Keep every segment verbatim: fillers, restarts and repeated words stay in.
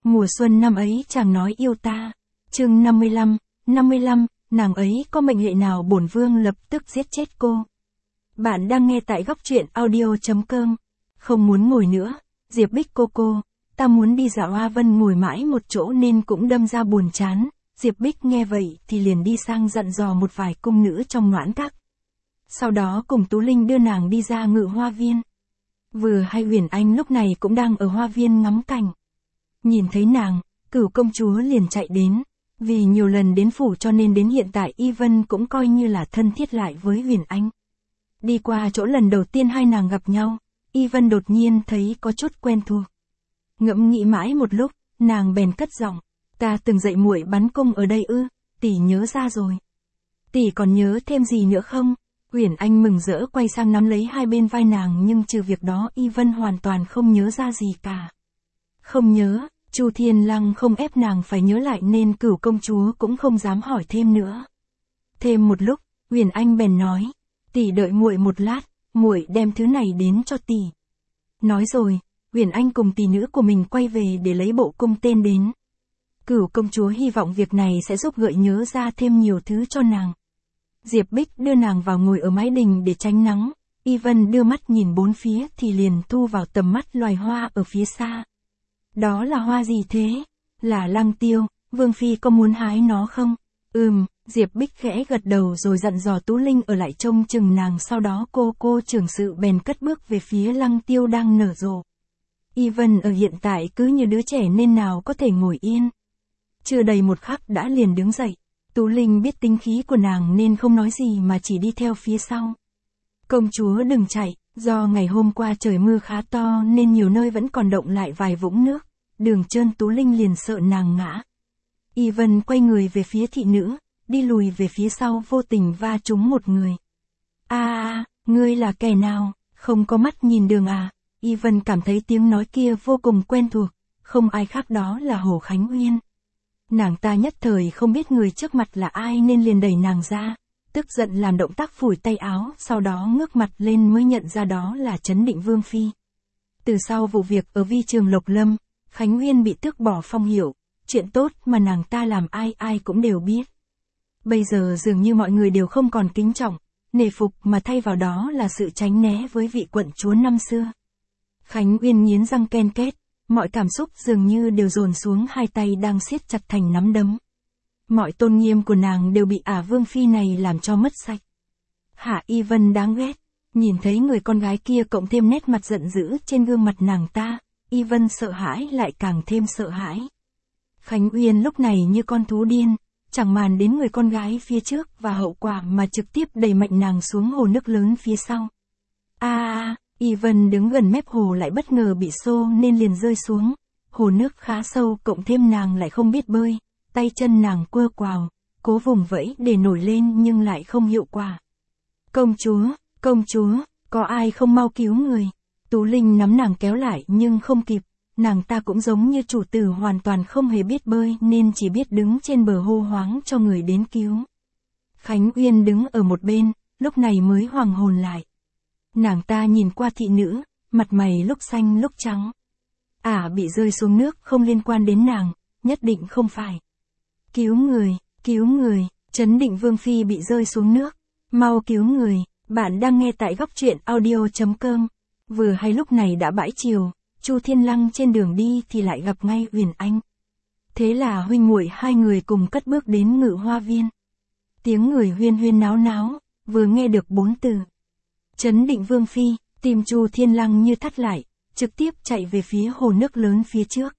Mùa xuân năm ấy chàng nói yêu ta. Chương năm mươi lăm, năm mươi lăm, nàng ấy có mệnh hệ nào bổn vương lập tức giết chết cô. Bạn đang nghe tại góc truyện audio.com. Không muốn ngồi nữa, Diệp Bích cô cô, ta muốn đi dạo. A Vân ngồi mãi một chỗ nên cũng đâm ra buồn chán. Diệp Bích nghe vậy thì liền đi sang dặn dò một vài cung nữ trong Noãn Các. Sau đó cùng Tú Linh đưa nàng đi ra Ngự Hoa Viên. Vừa hay Uyển Anh lúc này cũng đang ở hoa viên ngắm cảnh. Nhìn thấy nàng, Cửu công chúa liền chạy đến. Vì nhiều lần đến phủ cho nên đến hiện tại Y Vân cũng coi như là thân thiết lại với Uyển Anh. Đi qua chỗ lần đầu tiên hai nàng gặp nhau, Y Vân đột nhiên thấy có chút quen thuộc. Ngẫm nghĩ mãi một lúc, nàng bèn cất giọng, ta từng dạy muội bắn cung ở đây ư? Tỷ nhớ ra rồi. Tỷ còn nhớ thêm gì nữa không? Uyển Anh mừng rỡ quay sang nắm lấy hai bên vai nàng, nhưng trừ việc đó Y Vân hoàn toàn không nhớ ra gì cả. Không nhớ, Chu Thiên Lăng không ép nàng phải nhớ lại nên Cửu công chúa cũng không dám hỏi thêm nữa. Thêm một lúc, Uyển Anh bèn nói, tỷ đợi muội một lát, muội đem thứ này đến cho tỷ. Nói rồi, Uyển Anh cùng tỷ nữ của mình quay về để lấy bộ cung tên đến. Cửu công chúa hy vọng việc này sẽ giúp gợi nhớ ra thêm nhiều thứ cho nàng. Diệp Bích đưa nàng vào ngồi ở mái đình để tránh nắng. Y Vân đưa mắt nhìn bốn phía thì liền thu vào tầm mắt loài hoa ở phía xa. Đó là hoa gì thế? Là lăng tiêu, Vương Phi có muốn hái nó không? Ừm, Diệp Bích khẽ gật đầu rồi dặn dò Tú Linh ở lại trông chừng nàng, sau đó cô cô trưởng sự bèn cất bước về phía lăng tiêu đang nở rộ. Y Vân ở hiện tại cứ như đứa trẻ nên nào có thể ngồi yên. Chưa đầy một khắc đã liền đứng dậy. Tú Linh biết tính khí của nàng nên không nói gì mà chỉ đi theo phía sau. Công chúa đừng chạy, do ngày hôm qua trời mưa khá to nên nhiều nơi vẫn còn động lại vài vũng nước. Đường trơn Tú Linh liền sợ nàng ngã. Y Vân quay người về phía thị nữ, đi lùi về phía sau vô tình va trúng một người. A à, ngươi là kẻ nào, không có mắt nhìn đường à? Y Vân cảm thấy tiếng nói kia vô cùng quen thuộc, không ai khác đó là Hồ Khánh Uyên. Nàng ta nhất thời không biết người trước mặt là ai nên liền đẩy nàng ra, tức giận làm động tác phủi tay áo, sau đó ngước mặt lên mới nhận ra đó là Chấn Định Vương Phi. Từ sau vụ việc ở vi trường Lộc Lâm, Khánh Uyên bị tước bỏ phong hiệu, chuyện tốt mà nàng ta làm ai ai cũng đều biết. Bây giờ dường như mọi người đều không còn kính trọng, nể phục mà thay vào đó là sự tránh né với vị quận chúa năm xưa. Khánh Uyên nghiến răng ken két, mọi cảm xúc dường như đều dồn xuống hai tay đang siết chặt thành nắm đấm. Mọi tôn nghiêm của nàng đều bị ả Vương Phi này làm cho mất sạch. Hạ Y Vân đáng ghét, nhìn thấy người con gái kia cộng thêm nét mặt giận dữ trên gương mặt nàng ta, Y Vân sợ hãi lại càng thêm sợ hãi. Khánh Uyên lúc này như con thú điên, chẳng màng đến người con gái phía trước và hậu quả mà trực tiếp đẩy mạnh nàng xuống hồ nước lớn phía sau. A à, Y Vân đứng gần mép hồ lại bất ngờ bị xô nên liền rơi xuống. Hồ nước khá sâu cộng thêm nàng lại không biết bơi, tay chân nàng quơ quào, cố vùng vẫy để nổi lên nhưng lại không hiệu quả. Công chúa, công chúa, có ai không mau cứu người? Tú Linh nắm nàng kéo lại nhưng không kịp, nàng ta cũng giống như chủ tử hoàn toàn không hề biết bơi nên chỉ biết đứng trên bờ hô hoáng cho người đến cứu. Khánh Uyên đứng ở một bên, lúc này mới hoàng hồn lại. Nàng ta nhìn qua thị nữ, mặt mày lúc xanh lúc trắng. Ả à, bị rơi xuống nước không liên quan đến nàng, nhất định không phải. Cứu người, cứu người, Chấn Định Vương Phi bị rơi xuống nước, mau cứu người. Bạn đang nghe tại góc truyện audio.com. Vừa hay lúc này đã bãi chiều, Chu Thiên Lăng trên đường đi thì lại gặp ngay Uyển Anh. Thế là huynh muội hai người cùng cất bước đến Ngự Hoa Viên. Tiếng người huyên huyên náo náo, vừa nghe được bốn từ Chấn Định Vương Phi, tim Chu Thiên Lăng như thắt lại, trực tiếp chạy về phía hồ nước lớn phía trước.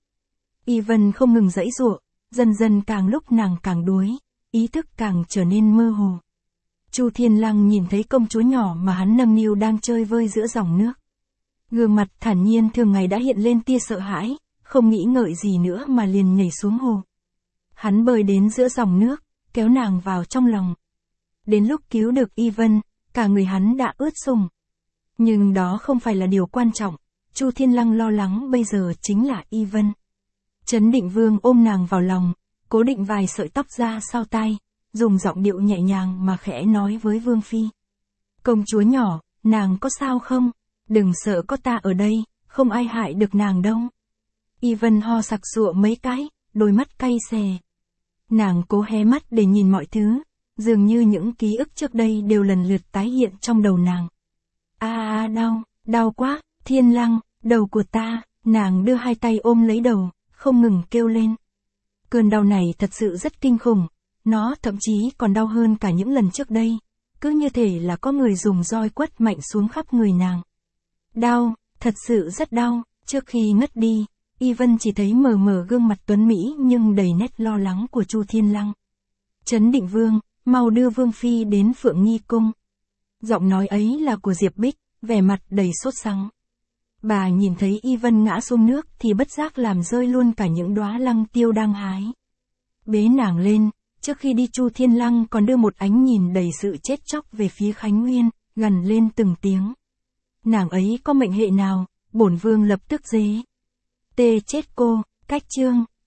Y Vân không ngừng giãy giụa, dần dần càng lúc nàng càng đuối, ý thức càng trở nên mơ hồ. Chu Thiên Lăng nhìn thấy công chúa nhỏ mà hắn nâng niu đang chơi vơi giữa dòng nước. Gương mặt thản nhiên thường ngày đã hiện lên tia sợ hãi, không nghĩ ngợi gì nữa mà liền nhảy xuống hồ. Hắn bơi đến giữa dòng nước, kéo nàng vào trong lòng. Đến lúc cứu được Y Vân, cả người hắn đã ướt sũng. Nhưng đó không phải là điều quan trọng, Chu Thiên Lăng lo lắng bây giờ chính là Y Vân. Chấn Định Vương ôm nàng vào lòng, cố định vài sợi tóc ra sau tai, dùng giọng điệu nhẹ nhàng mà khẽ nói với Vương Phi. Công chúa nhỏ, nàng có sao không? Đừng sợ, có ta ở đây, không ai hại được nàng đâu. Y Vân ho sặc sụa mấy cái, đôi mắt cay xè. Nàng cố hé mắt để nhìn mọi thứ, dường như những ký ức trước đây đều lần lượt tái hiện trong đầu nàng. A a đau, đau quá, Thiên Lăng, đầu của ta, nàng đưa hai tay ôm lấy đầu, không ngừng kêu lên. Cơn đau này thật sự rất kinh khủng, nó thậm chí còn đau hơn cả những lần trước đây, cứ như thể là có người dùng roi quất mạnh xuống khắp người nàng. Đau, thật sự rất đau, trước khi ngất đi, Y Vân chỉ thấy mờ mờ gương mặt tuấn Mỹ nhưng đầy nét lo lắng của Chu Thiên Lăng. Trấn Định Vương, mau đưa Vương Phi đến Phượng Nghi Cung. Giọng nói ấy là của Diệp Bích, vẻ mặt đầy sốt sắng. Bà nhìn thấy Y Vân ngã xuống nước thì bất giác làm rơi luôn cả những đóa lăng tiêu đang hái. Bế nàng lên, trước khi đi Chu Thiên Lăng còn đưa một ánh nhìn đầy sự chết chóc về phía Khánh Nguyên, gằn lên từng tiếng. Nàng ấy có mệnh hệ nào, bổn vương lập tức dế. Tê chết cô, cách chương,